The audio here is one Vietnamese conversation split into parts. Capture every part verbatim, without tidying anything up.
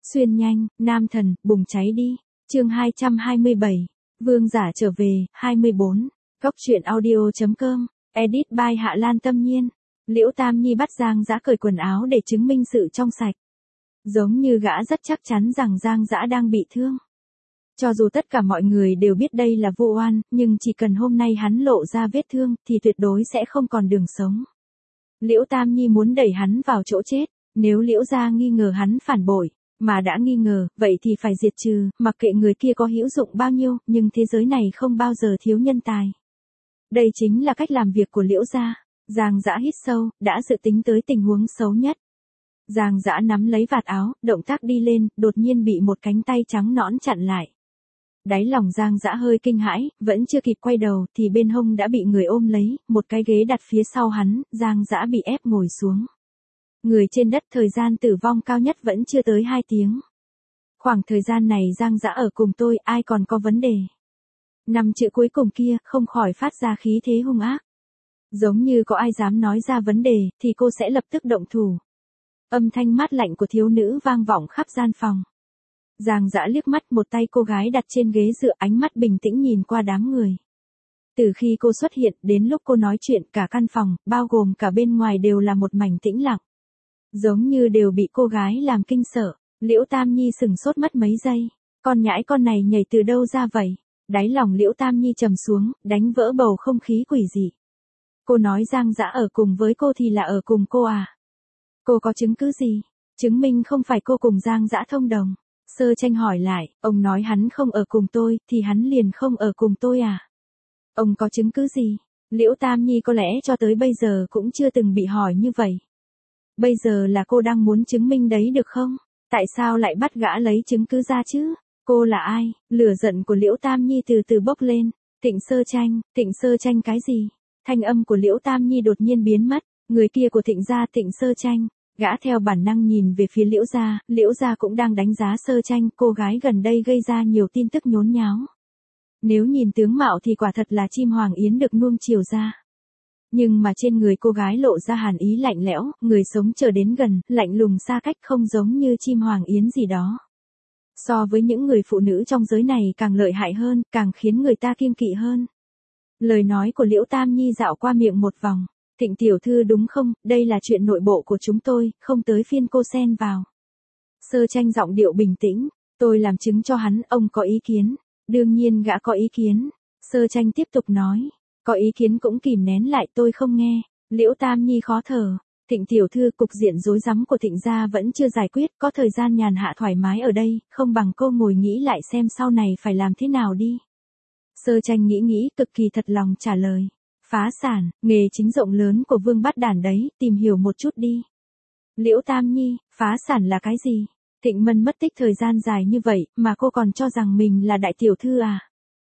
Xuyên nhanh, nam thần, bùng cháy đi. Chương hai trăm hai mươi bảy. Vương giả trở về, hai mươi bốn. Cốc truyện audio chấm com. Edit by Hạ Lan Tâm Nhiên. Liễu Tam Nhi bắt Giang Dã cởi quần áo để chứng minh sự trong sạch. Giống như gã rất chắc chắn rằng Giang Dã đang bị thương. Cho dù tất cả mọi người đều biết đây là vô oan, nhưng chỉ cần hôm nay hắn lộ ra vết thương, thì tuyệt đối sẽ không còn đường sống. Liễu Tam Nhi muốn đẩy hắn vào chỗ chết, nếu Liễu gia nghi ngờ hắn phản bội, mà đã nghi ngờ, vậy thì phải diệt trừ, mặc kệ người kia có hữu dụng bao nhiêu, nhưng thế giới này không bao giờ thiếu nhân tài. Đây chính là cách làm việc của Liễu gia. Giang Dã hít sâu, đã dự tính tới tình huống xấu nhất. Giang Dã nắm lấy vạt áo, động tác đi lên, đột nhiên bị một cánh tay trắng nõn chặn lại. Đáy lòng Giang Dã hơi kinh hãi, vẫn chưa kịp quay đầu thì bên hông đã bị người ôm lấy, một cái ghế đặt phía sau hắn, Giang Dã bị ép ngồi xuống. Người trên đất thời gian tử vong cao nhất vẫn chưa tới hai tiếng. Khoảng thời gian này Giang Dã ở cùng tôi, ai còn có vấn đề. Năm chữ cuối cùng kia không khỏi phát ra khí thế hung ác. Giống như có ai dám nói ra vấn đề, thì cô sẽ lập tức động thủ. Âm thanh mát lạnh của thiếu nữ vang vọng khắp gian phòng. Giang Dã liếc mắt, một tay cô gái đặt trên ghế dựa, ánh mắt bình tĩnh nhìn qua đám người. Từ khi cô xuất hiện đến lúc cô nói chuyện, cả căn phòng, bao gồm cả bên ngoài đều là một mảnh tĩnh lặng. Giống như đều bị cô gái làm kinh sợ. Liễu Tam Nhi sừng sốt mất mấy giây. Con nhãi con này nhảy từ đâu ra vậy? Đáy lòng Liễu Tam Nhi trầm xuống, đánh vỡ bầu không khí quỷ dị. Cô nói Giang Dã ở cùng với cô thì là ở cùng cô à? Cô có chứng cứ gì? Chứng minh không phải cô cùng Giang Dã thông đồng. Sơ Tranh hỏi lại, ông nói hắn không ở cùng tôi, thì hắn liền không ở cùng tôi à? Ông có chứng cứ gì? Liễu Tam Nhi có lẽ cho tới bây giờ cũng chưa từng bị hỏi như vậy. Bây giờ là cô đang muốn chứng minh đấy được không? Tại sao lại bắt gã lấy chứng cứ ra chứ? Cô là ai? Lửa giận của Liễu Tam Nhi từ từ bốc lên. Thịnh Sơ Tranh, Thịnh Sơ Tranh cái gì? Thanh âm của Liễu Tam Nhi đột nhiên biến mất. Người kia của Thịnh gia, Thịnh Sơ Tranh. Gã theo bản năng nhìn về phía Liễu gia, Liễu gia cũng đang đánh giá Sơ Tranh, cô gái gần đây gây ra nhiều tin tức nhốn nháo. Nếu nhìn tướng mạo thì quả thật là chim hoàng yến được nuông chiều ra. Nhưng mà trên người cô gái lộ ra hàn ý lạnh lẽo, người sống chờ đến gần, lạnh lùng xa cách, không giống như chim hoàng yến gì đó. So với những người phụ nữ trong giới này càng lợi hại hơn, càng khiến người ta kiêng kỵ hơn. Lời nói của Liễu Tam Nhi dạo qua miệng một vòng. Thịnh tiểu thư đúng không, đây là chuyện nội bộ của chúng tôi, không tới phiên cô xen vào. Sơ Tranh giọng điệu bình tĩnh, tôi làm chứng cho hắn, ông có ý kiến. Đương nhiên gã có ý kiến. Sơ Tranh tiếp tục nói, có ý kiến cũng kìm nén lại, tôi không nghe. Liễu Tam Nhi khó thở. Thịnh tiểu thư, cục diện rối rắm của Thịnh gia vẫn chưa giải quyết, có thời gian nhàn hạ thoải mái ở đây, không bằng cô ngồi nghĩ lại xem sau này phải làm thế nào đi. Sơ Tranh nghĩ nghĩ, cực kỳ thật lòng trả lời. Phá sản, nghề chính rộng lớn của Vương Bát Đản đấy, tìm hiểu một chút đi. Liễu Tam Nhi, phá sản là cái gì? Thịnh Mân mất tích thời gian dài như vậy, mà cô còn cho rằng mình là đại tiểu thư à?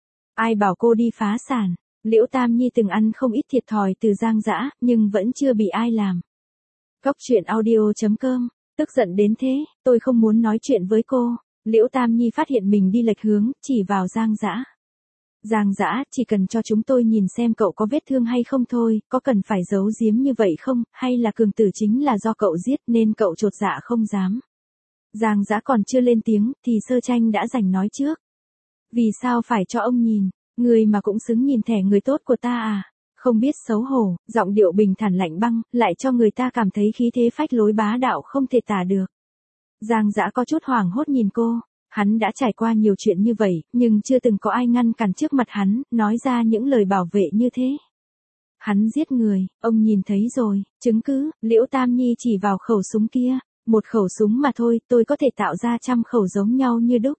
Ai bảo cô đi phá sản? Liễu Tam Nhi từng ăn không ít thiệt thòi từ Giang Dã, nhưng vẫn chưa bị ai làm. Cốc truyện audio chấm com, tức giận đến thế, tôi không muốn nói chuyện với cô. Liễu Tam Nhi phát hiện mình đi lệch hướng, chỉ vào Giang Dã. Giang Dã, chỉ cần cho chúng tôi nhìn xem cậu có vết thương hay không thôi, có cần phải giấu giếm như vậy không, hay là Cường Tử chính là do cậu giết nên cậu chột dạ không dám. Giang Dã còn chưa lên tiếng, thì Sơ Tranh đã giành nói trước. Vì sao phải cho ông nhìn, người mà cũng xứng nhìn thẻ người tốt của ta à? Không biết xấu hổ, giọng điệu bình thản lạnh băng, lại cho người ta cảm thấy khí thế phách lối bá đạo không thể tả được. Giang Dã có chút hoảng hốt nhìn cô. Hắn đã trải qua nhiều chuyện như vậy, nhưng chưa từng có ai ngăn cản trước mặt hắn, nói ra những lời bảo vệ như thế. Hắn giết người, ông nhìn thấy rồi, chứng cứ, Liễu Tam Nhi chỉ vào khẩu súng kia, một khẩu súng mà thôi, tôi có thể tạo ra trăm khẩu giống nhau như đúc.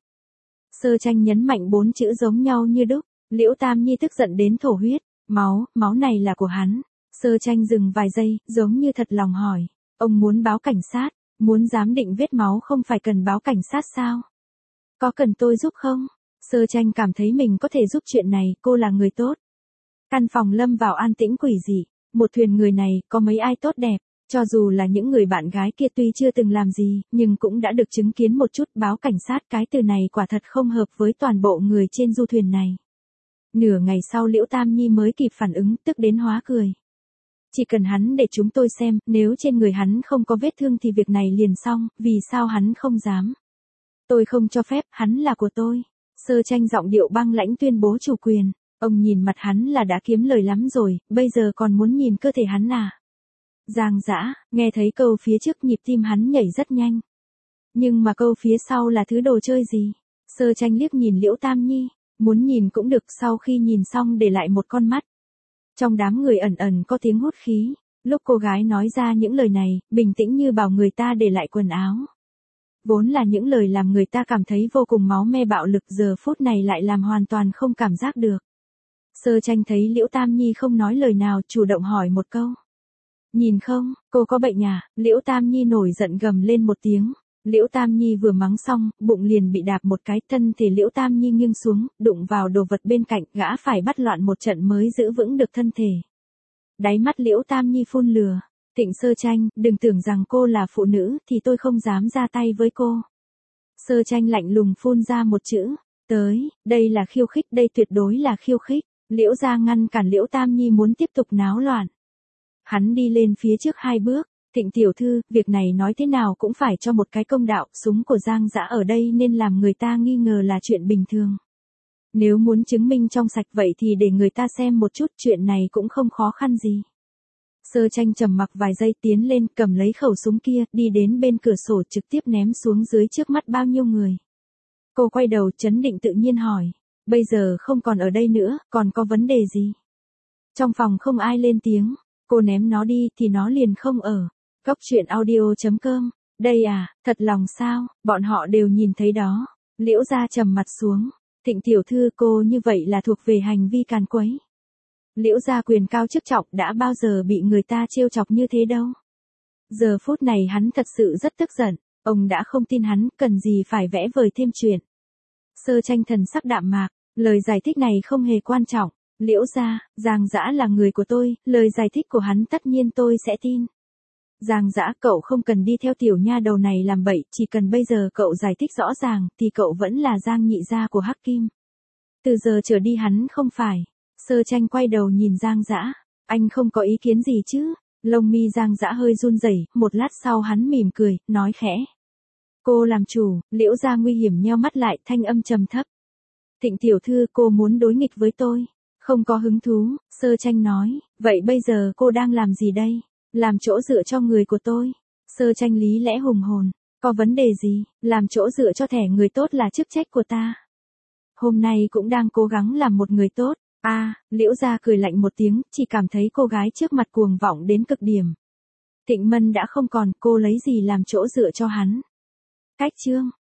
Sơ Tranh nhấn mạnh bốn chữ giống nhau như đúc, Liễu Tam Nhi tức giận đến thổ huyết, máu, máu này là của hắn. Sơ Tranh dừng vài giây, giống như thật lòng hỏi, ông muốn báo cảnh sát, muốn giám định vết máu không phải cần báo cảnh sát sao? Có cần tôi giúp không? Sơ Tranh cảm thấy mình có thể giúp chuyện này, cô là người tốt. Căn phòng lâm vào an tĩnh quỷ dị, một thuyền người này, có mấy ai tốt đẹp, cho dù là những người bạn gái kia tuy chưa từng làm gì, nhưng cũng đã được chứng kiến một chút. Báo cảnh sát, cái từ này quả thật không hợp với toàn bộ người trên du thuyền này. Nửa ngày sau Liễu Tam Nhi mới kịp phản ứng, tức đến hóa cười. Chỉ cần hắn để chúng tôi xem, nếu trên người hắn không có vết thương thì việc này liền xong, vì sao hắn không dám? Tôi không cho phép, hắn là của tôi. Sơ Tranh giọng điệu băng lãnh tuyên bố chủ quyền. Ông nhìn mặt hắn là đã kiếm lời lắm rồi, bây giờ còn muốn nhìn cơ thể hắn à? Giang Dã, nghe thấy câu phía trước nhịp tim hắn nhảy rất nhanh. Nhưng mà câu phía sau là thứ đồ chơi gì? Sơ Tranh liếc nhìn Liễu Tam Nhi, muốn nhìn cũng được, sau khi nhìn xong để lại một con mắt. Trong đám người ẩn ẩn có tiếng hút khí, lúc cô gái nói ra những lời này, bình tĩnh như bảo người ta để lại quần áo. Vốn là những lời làm người ta cảm thấy vô cùng máu me bạo lực, giờ phút này lại làm hoàn toàn không cảm giác được. Sơ Tranh thấy Liễu Tam Nhi không nói lời nào, chủ động hỏi một câu. Nhìn không, cô có bệnh à? Liễu Tam Nhi nổi giận gầm lên một tiếng. Liễu Tam Nhi vừa mắng xong, bụng liền bị đạp một cái, thân thể Liễu Tam Nhi nghiêng xuống, đụng vào đồ vật bên cạnh, gã phải bắt loạn một trận mới giữ vững được thân thể. Đáy mắt Liễu Tam Nhi phun lửa. Thịnh Sơ Tranh, đừng tưởng rằng cô là phụ nữ thì tôi không dám ra tay với cô. Sơ Tranh lạnh lùng phun ra một chữ, tới, đây là khiêu khích, đây tuyệt đối là khiêu khích. Liễu gia ngăn cản Liễu Tam Nhi muốn tiếp tục náo loạn. Hắn đi lên phía trước hai bước, Thịnh tiểu thư, việc này nói thế nào cũng phải cho một cái công đạo, súng của Giang Dã ở đây nên làm người ta nghi ngờ là chuyện bình thường. Nếu muốn chứng minh trong sạch vậy thì để người ta xem một chút, chuyện này cũng không khó khăn gì. Sơ Tranh trầm mặc vài giây, tiến lên, cầm lấy khẩu súng kia, đi đến bên cửa sổ trực tiếp ném xuống dưới trước mắt bao nhiêu người. Cô quay đầu trấn định tự nhiên hỏi, bây giờ không còn ở đây nữa, còn có vấn đề gì? Trong phòng không ai lên tiếng, cô ném nó đi thì nó liền không ở. Góc truyện audio chấm com, đây à, thật lòng sao, bọn họ đều nhìn thấy đó. Liễu gia trầm mặt xuống, Thịnh tiểu thư, cô như vậy là thuộc về hành vi càn quấy. Liễu gia quyền cao chức trọng, đã bao giờ bị người ta trêu chọc như thế đâu. Giờ phút này hắn thật sự rất tức giận, ông đã không tin hắn, cần gì phải vẽ vời thêm chuyện. Sơ Tranh thần sắc đạm mạc, lời giải thích này không hề quan trọng. Liễu gia, Giang Dã là người của tôi, lời giải thích của hắn tất nhiên tôi sẽ tin. Giang Dã, cậu không cần đi theo tiểu nha đầu này làm bậy, chỉ cần bây giờ cậu giải thích rõ ràng, thì cậu vẫn là Giang nhị gia của Hắc Kim. Từ giờ trở đi hắn không phải. Sơ Tranh quay đầu nhìn Giang Dã, anh không có ý kiến gì chứ? Lông mi Giang Dã hơi run rẩy, một lát sau hắn mỉm cười, nói khẽ. Cô làm chủ. Liễu gia nguy hiểm nheo mắt lại, thanh âm trầm thấp. Thịnh tiểu thư, cô muốn đối nghịch với tôi? Không có hứng thú. Sơ Tranh nói, vậy bây giờ cô đang làm gì đây? Làm chỗ dựa cho người của tôi. Sơ Tranh lý lẽ hùng hồn, có vấn đề gì? Làm chỗ dựa cho thẻ người tốt là chức trách của ta. Hôm nay cũng đang cố gắng làm một người tốt. A, à, Liễu gia cười lạnh một tiếng, chỉ cảm thấy cô gái trước mặt cuồng vọng đến cực điểm. Thịnh Mân đã không còn, cô lấy gì làm chỗ dựa cho hắn? Cách chương.